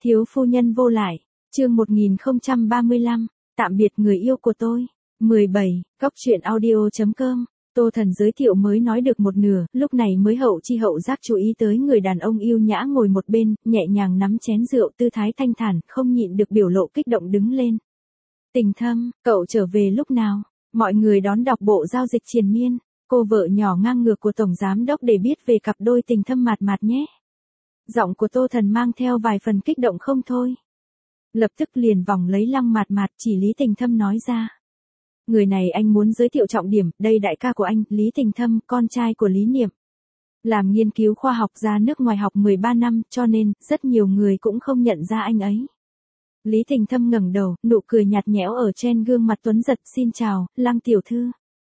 Thiếu phu nhân vô lại, chương 1035, tạm biệt người yêu của tôi. 17, Góc truyện audio.com. Tô Thần giới thiệu mới nói được một nửa, lúc này mới hậu chi hậu giác chú ý tới người đàn ông yêu nhã ngồi một bên, nhẹ nhàng nắm chén rượu tư thái thanh thản, không nhịn được biểu lộ kích động đứng lên. Tình Thâm, cậu trở về lúc nào? Mọi người đón đọc bộ giao dịch triền miên, cô vợ nhỏ ngang ngược của Tổng Giám Đốc để biết về cặp đôi Tình Thâm mạt mạt nhé. Giọng của Tô Thần mang theo vài phần kích động không thôi. Lập tức liền vòng lấy Lăng Mạt Mạt chỉ Lý Tình Thâm nói ra. Người này anh muốn giới thiệu trọng điểm, đây đại ca của anh, Lý Tình Thâm, con trai của Lý Niệm. Làm nghiên cứu khoa học ra nước ngoài học 13 năm, cho nên, rất nhiều người cũng không nhận ra anh ấy. Lý Tình Thâm ngẩng đầu, nụ cười nhạt nhẽo ở trên gương mặt tuấn giật, xin chào, Lăng tiểu thư.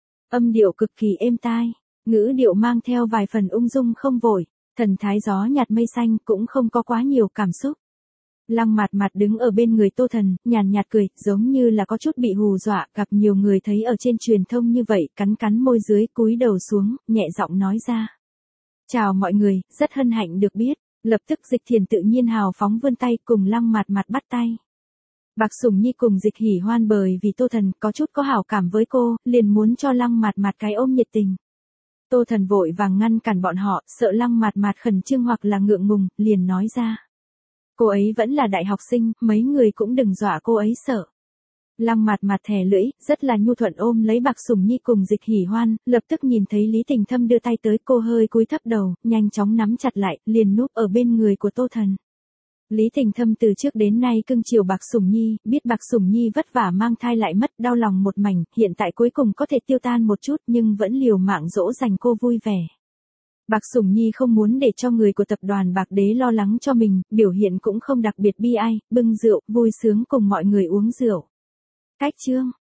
Âm điệu cực kỳ êm tai, ngữ điệu mang theo vài phần ung dung không vội, thần thái gió nhạt mây xanh cũng không có quá nhiều cảm xúc. Lăng Mạt Mạt đứng ở bên người Tô Thần, nhàn nhạt cười, giống như là có chút bị hù dọa, gặp nhiều người thấy ở trên truyền thông như vậy, cắn cắn môi dưới, cúi đầu xuống, nhẹ giọng nói ra. Chào mọi người, rất hân hạnh được biết, lập tức Dịch Thiền tự nhiên hào phóng vươn tay cùng Lăng Mạt Mạt bắt tay. Bạc Sủng Nhi cùng Dịch Hỉ Hoan bởi vì Tô Thần có chút có hảo cảm với cô, liền muốn cho Lăng Mạt Mạt cái ôm nhiệt tình. Tô Thần vội vàng ngăn cản bọn họ, sợ Lăng Mạt Mạt khẩn trương hoặc là ngượng ngùng, liền nói ra. Cô ấy vẫn là đại học sinh, mấy người cũng đừng dọa cô ấy sợ. Lăng Mạt Mạt thè lưỡi, rất là nhu thuận ôm lấy Bạc Sủng Nhi cùng Dịch Hỉ Hoan, lập tức nhìn thấy Lý Tình Thâm đưa tay tới, cô hơi cúi thấp đầu, nhanh chóng nắm chặt lại, liền núp ở bên người của Tô Thần. Lý Tình Thâm từ trước đến nay cưng chiều Bạc Sủng Nhi, biết Bạc Sủng Nhi vất vả mang thai lại mất, đau lòng một mảnh, hiện tại cuối cùng có thể tiêu tan một chút nhưng vẫn liều mạng dỗ dành cô vui vẻ. Bạc Sủng Nhi không muốn để cho người của tập đoàn Bạc Đế lo lắng cho mình, biểu hiện cũng không đặc biệt bi ai, bưng rượu, vui sướng cùng mọi người uống rượu. Cách chương,